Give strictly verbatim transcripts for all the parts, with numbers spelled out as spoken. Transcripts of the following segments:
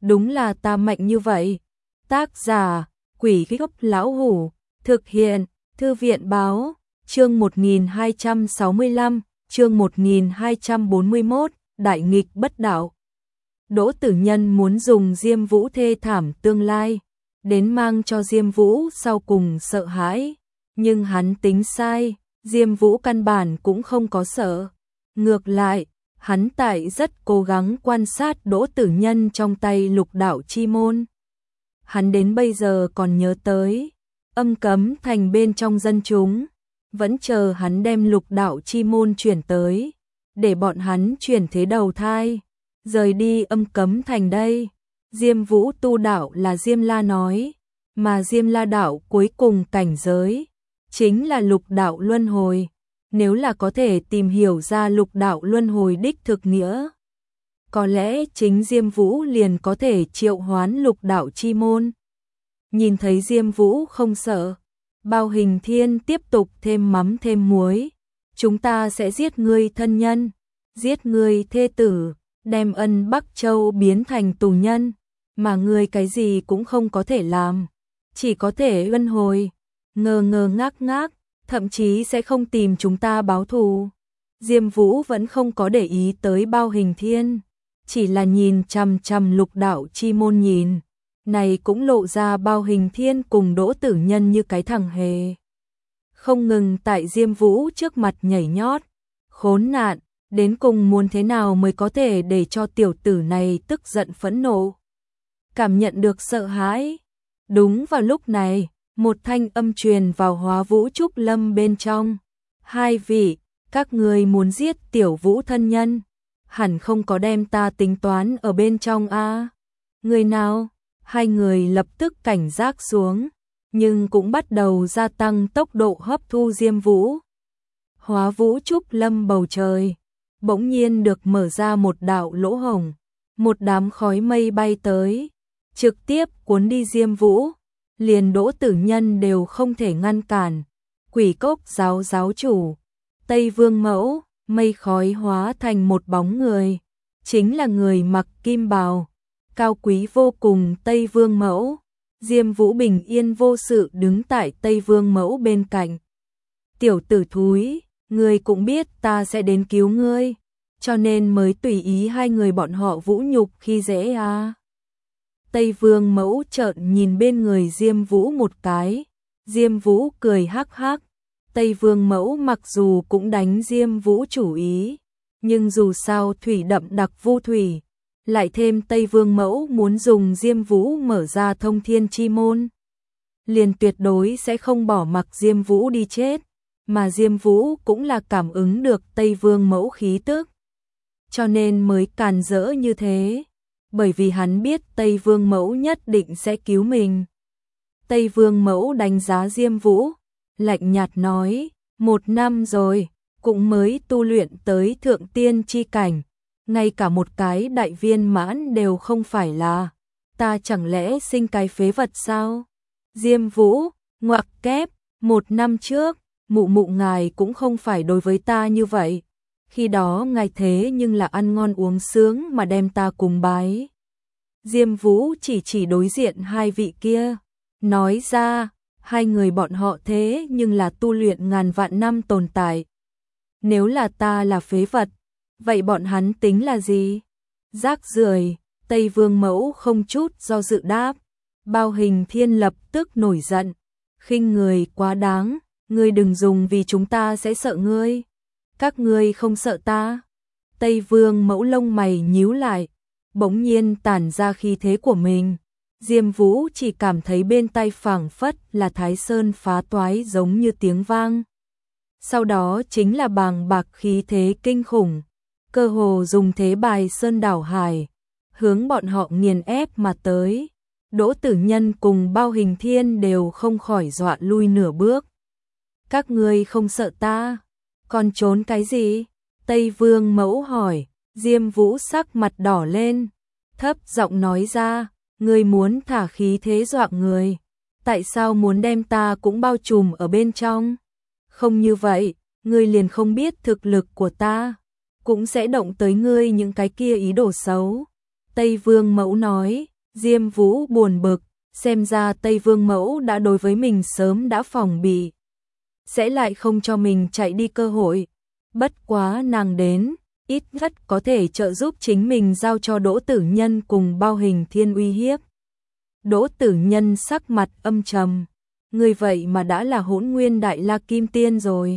đúng là ta mạnh như vậy. Tác giả, Quỷ Gốc Lão Hủ, thực hiện, Thư viện Báo, chương một nghìn hai trăm sáu mươi lăm, chương một nghìn hai trăm bốn mươi mốt, Đại nghịch bất đạo. Đỗ Tử Nhân muốn dùng Diêm Vũ thê thảm tương lai, đến mang cho Diêm Vũ sau cùng sợ hãi, nhưng hắn tính sai, Diêm Vũ căn bản cũng không có sợ. Ngược lại, hắn tại rất cố gắng quan sát Đỗ Tử Nhân trong tay Lục Đạo Chi Môn. Hắn đến bây giờ còn nhớ tới, Âm Cấm Thành bên trong dân chúng, vẫn chờ hắn đem Lục Đạo Chi Môn chuyển tới, để bọn hắn chuyển thế đầu thai, rời đi Âm Cấm Thành đây. Diêm Vũ tu đạo là Diêm La nói, mà Diêm La đạo cuối cùng cảnh giới chính là Lục Đạo Luân Hồi. Nếu là có thể tìm hiểu ra Lục Đạo Luân Hồi đích thực nghĩa, có lẽ chính Diêm Vũ liền có thể triệu hoán Lục Đạo Chi Môn. Nhìn thấy Diêm Vũ không sợ, Bao Hình Thiên tiếp tục thêm mắm thêm muối. Chúng ta sẽ giết ngươi thân nhân, giết ngươi thê tử, đem Ân Bắc Châu biến thành tù nhân, mà ngươi cái gì cũng không có thể làm, chỉ có thể luân hồi, ngơ ngơ ngác ngác, thậm chí sẽ không tìm chúng ta báo thù. Diêm Vũ vẫn không có để ý tới Bao Hình Thiên, chỉ là nhìn chằm chằm Lục Đạo Chi Môn nhìn. Này cũng lộ ra Bao Hình Thiên cùng Đỗ Tử Nhân như cái thằng hề, không ngừng tại Diêm Vũ trước mặt nhảy nhót. Khốn nạn, đến cùng muốn thế nào mới có thể để cho tiểu tử này tức giận phẫn nộ, cảm nhận được sợ hãi. Đúng vào lúc này, một thanh âm truyền vào Hóa Vũ Trúc Lâm bên trong. Hai vị, các người muốn giết tiểu Vũ thân nhân, hẳn không có đem ta tính toán ở bên trong a? À? Người nào? Hai người lập tức cảnh giác xuống, nhưng cũng bắt đầu gia tăng tốc độ hấp thu Diêm Vũ. Hóa Vũ Trúc Lâm bầu trời bỗng nhiên được mở ra một đạo lỗ hổng, một đám khói mây bay tới, trực tiếp cuốn đi Diêm Vũ, liền Đỗ Tử Nhân đều không thể ngăn cản. Quỷ Cốc giáo giáo chủ, Tây Vương Mẫu, mây khói hóa thành một bóng người, chính là người mặc kim bào, cao quý vô cùng Tây Vương Mẫu. Diêm Vũ bình yên vô sự đứng tại Tây Vương Mẫu bên cạnh. Tiểu tử thúi, ngươi cũng biết ta sẽ đến cứu ngươi, cho nên mới tùy ý hai người bọn họ vũ nhục khi dễ à. Tây Vương Mẫu trợn nhìn bên người Diêm Vũ một cái, Diêm Vũ cười hắc hắc. Tây Vương Mẫu mặc dù cũng đánh Diêm Vũ chủ ý, nhưng dù sao thủy đậm đặc vu thủy, lại thêm Tây Vương Mẫu muốn dùng Diêm Vũ mở ra thông thiên chi môn, liền tuyệt đối sẽ không bỏ mặc Diêm Vũ đi chết, mà Diêm Vũ cũng là cảm ứng được Tây Vương Mẫu khí tức, cho nên mới càn rỡ như thế, bởi vì hắn biết Tây Vương Mẫu nhất định sẽ cứu mình. Tây Vương Mẫu đánh giá Diêm Vũ, lạnh nhạt nói, một năm rồi, cũng mới tu luyện tới thượng tiên chi cảnh, ngay cả một cái đại viên mãn đều không phải là, ta chẳng lẽ sinh cái phế vật sao? Diêm Vũ, ngoặc kép, một năm trước, mụ mụ ngài cũng không phải đối với ta như vậy, khi đó ngài thế nhưng là ăn ngon uống sướng mà đem ta cùng bái. Diêm Vũ chỉ chỉ đối diện hai vị kia, nói ra, hai người bọn họ thế nhưng là tu luyện ngàn vạn năm tồn tại. Nếu là ta là phế vật, vậy bọn hắn tính là gì? Rác rưởi. Tây Vương Mẫu không chút do dự đáp. Bao Hình Thiên lập tức nổi giận, khinh người quá đáng, ngươi đừng dùng vì chúng ta sẽ sợ ngươi. Các ngươi không sợ ta? Tây Vương Mẫu lông mày nhíu lại, bỗng nhiên tản ra khí thế của mình. Diêm Vũ chỉ cảm thấy bên tai phảng phất là Thái Sơn phá toái giống như tiếng vang. Sau đó chính là bàng bạc khí thế kinh khủng, cơ hồ dùng thế bài sơn đảo hải, hướng bọn họ nghiền ép mà tới. Đỗ Tử Nhân cùng Bao Hình Thiên đều không khỏi dọa lui nửa bước. Các ngươi không sợ ta, còn trốn cái gì? Tây Vương Mẫu hỏi. Diêm Vũ sắc mặt đỏ lên, thấp giọng nói ra, ngươi muốn thả khí thế dọa người, tại sao muốn đem ta cũng bao trùm ở bên trong? Không như vậy, ngươi liền không biết thực lực của ta, cũng sẽ động tới ngươi những cái kia ý đồ xấu. Tây Vương Mẫu nói, Diêm Vũ buồn bực, xem ra Tây Vương Mẫu đã đối với mình sớm đã phòng bị, sẽ lại không cho mình chạy đi cơ hội. Bất quá nàng đến, ít nhất có thể trợ giúp chính mình giao cho Đỗ Tử Nhân cùng Bao Hình Thiên uy hiếp. Đỗ Tử Nhân sắc mặt âm trầm, người vậy mà đã là Hỗn Nguyên Đại La Kim Tiên rồi.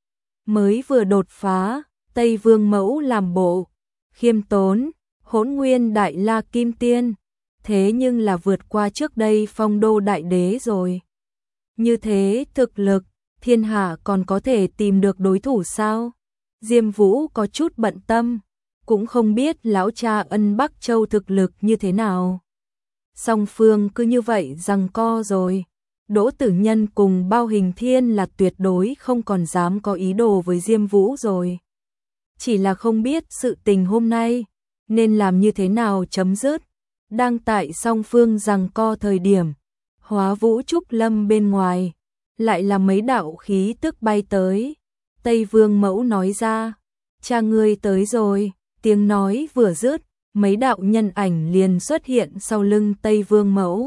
Mới vừa đột phá, Tây Vương Mẫu làm bộ khiêm tốn, Hỗn Nguyên Đại La Kim Tiên, thế nhưng là vượt qua trước đây Phong Đô Đại Đế rồi. Như thế thực lực, thiên hạ còn có thể tìm được đối thủ sao? Diêm Vũ có chút bận tâm, cũng không biết lão cha Ân Bắc Châu thực lực như thế nào. Song phương cứ như vậy giằng co rồi. Đỗ Tử Nhân cùng Bao Hình Thiên là tuyệt đối không còn dám có ý đồ với Diêm Vũ rồi. Chỉ là không biết sự tình hôm nay nên làm như thế nào chấm dứt. Đang tại song phương giằng co thời điểm, Hóa Vũ Trúc Lâm bên ngoài lại là mấy đạo khí tức bay tới. Tây Vương Mẫu nói ra, cha ngươi tới rồi. Tiếng nói vừa dứt, mấy đạo nhân ảnh liền xuất hiện sau lưng Tây Vương Mẫu.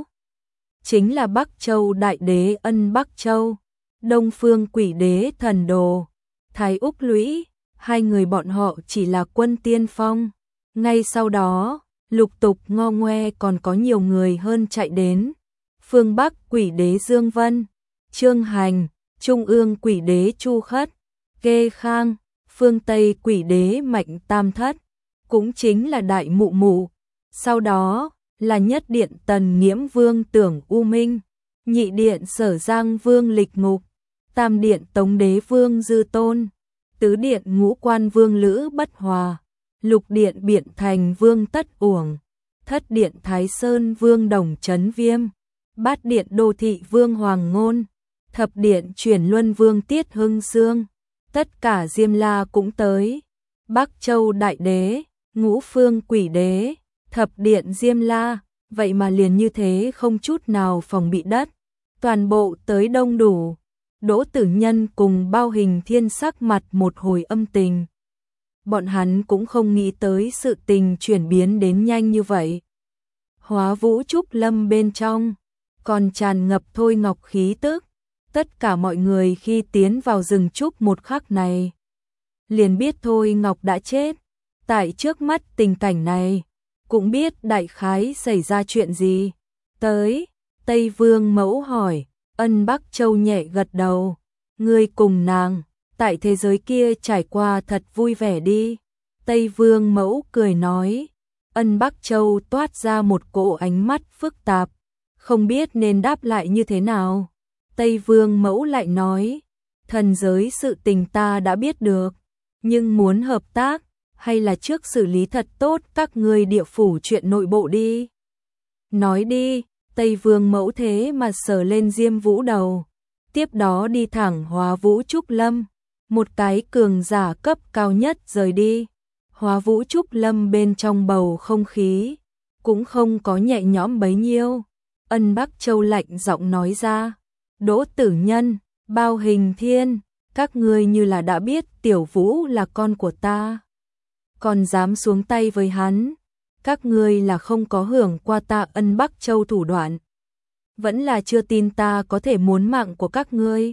Chính là Bắc Châu Đại Đế Ân Bắc Châu, Đông Phương Quỷ Đế Thần Đồ, Thái Úc Lũy, hai người bọn họ chỉ là quân tiên phong. Ngay sau đó, lục tục ngo ngoe còn có nhiều người hơn chạy đến. Phương Bắc Quỷ Đế Dương Vân, Trương Hành, Trung ương Quỷ Đế Chu Khất, Kê Khang, phương Tây Quỷ Đế Mạnh Tam Thất, cũng chính là Đại Mụ Mụ. Sau đó là Nhất Điện Tần Nghiễm Vương Tưởng U Minh, Nhị Điện Sở Giang Vương Lịch Ngục, Tam Điện Tống Đế Vương Dư Tôn, Tứ Điện Ngũ Quan Vương Lữ Bất Hòa, Lục Điện Biện Thành Vương Tất Uổng, Thất Điện Thái Sơn Vương Đồng Chấn Viêm, Bát Điện Đô Thị Vương Hoàng Ngôn, Thập Điện Chuyển Luân Vương Tiết Hưng Sương. Tất cả Diêm La cũng tới. Bắc Châu Đại Đế, Ngũ Phương Quỷ Đế, Thập Điện Diêm La, vậy mà liền như thế không chút nào phòng bị đất. Toàn bộ tới đông đủ. Đỗ Tử Nhân cùng Bao Hình Thiên sắc mặt một hồi âm tình. Bọn hắn cũng không nghĩ tới sự tình chuyển biến đến nhanh như vậy. Hóa Vũ Trúc Lâm bên trong còn tràn ngập Thôi Ngọc khí tức. Tất cả mọi người khi tiến vào rừng trúc một khắc này liền biết Thôi Ngọc đã chết. Tại trước mắt tình cảnh này, cũng biết đại khái xảy ra chuyện gì. Tới, Tây Vương Mẫu hỏi, Ân Bắc Châu nhẹ gật đầu. Ngươi cùng nàng, tại thế giới kia trải qua thật vui vẻ đi. Tây Vương Mẫu cười nói. Ân Bắc Châu toát ra một cỗ ánh mắt phức tạp, không biết nên đáp lại như thế nào. Tây Vương Mẫu lại nói, thần giới sự tình ta đã biết được, nhưng muốn hợp tác, hay là trước xử lý thật tốt các ngươi địa phủ chuyện nội bộ đi. Nói đi, Tây Vương Mẫu thế mà sờ lên Diêm Vũ đầu, tiếp đó đi thẳng Hóa Vũ Trúc Lâm, một cái cường giả cấp cao nhất rời đi. Hóa Vũ Trúc Lâm bên trong bầu không khí, cũng không có nhẹ nhõm bấy nhiêu. Ân Bắc Châu lạnh giọng nói ra, Đỗ Tử Nhân, Bao Hình Thiên, các ngươi như là đã biết Tiểu Vũ là con của ta, còn dám xuống tay với hắn, các ngươi là không có hưởng qua ta Ân Bắc Châu thủ đoạn, vẫn là chưa tin ta có thể muốn mạng của các ngươi.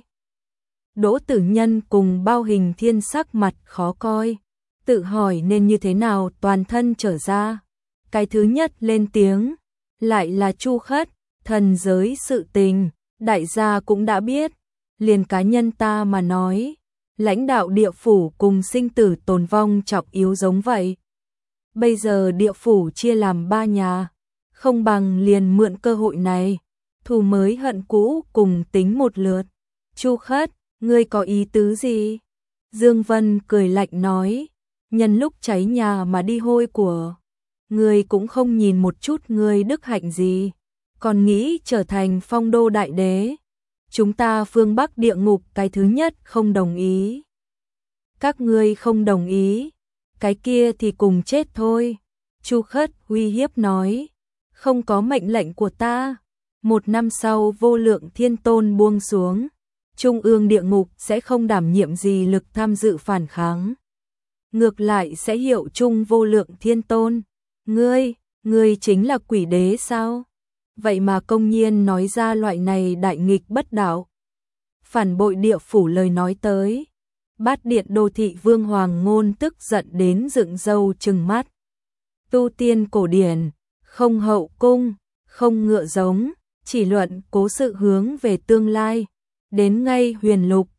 Đỗ Tử Nhân cùng Bao Hình Thiên sắc mặt khó coi, tự hỏi nên như thế nào toàn thân trở ra. Cái thứ nhất lên tiếng, lại là Chu Khất. Thần giới sự tình, đại gia cũng đã biết, liền cá nhân ta mà nói, lãnh đạo địa phủ cùng sinh tử tồn vong trọng yếu giống vậy. Bây giờ địa phủ chia làm ba nhà, không bằng liền mượn cơ hội này, thù mới hận cũ cùng tính một lượt. Chu Khất, ngươi có ý tứ gì? Dương Vân cười lạnh nói, nhân lúc cháy nhà mà đi hôi của, ngươi cũng không nhìn một chút ngươi đức hạnh gì, còn nghĩ trở thành Phong Đô Đại Đế. Chúng ta phương Bắc địa ngục cái thứ nhất không đồng ý. Các ngươi không đồng ý, cái kia thì cùng chết thôi. Chu Khất uy hiếp nói, không có mệnh lệnh của ta, một năm sau vô lượng thiên tôn buông xuống, trung ương địa ngục sẽ không đảm nhiệm gì lực tham dự phản kháng. Ngược lại sẽ hiệu chung vô lượng thiên tôn. Ngươi, Ngươi chính là quỷ đế sao? Vậy mà công nhiên nói ra loại này đại nghịch bất đạo. Phản bội địa phủ lời nói tới. Bát điện đô thị Vương Hoàng Ngôn tức giận đến dựng râu trừng mắt. Tu tiên cổ điển, không hậu cung, không ngựa giống, chỉ luận cố sự hướng về tương lai. Đến ngay huyền lục,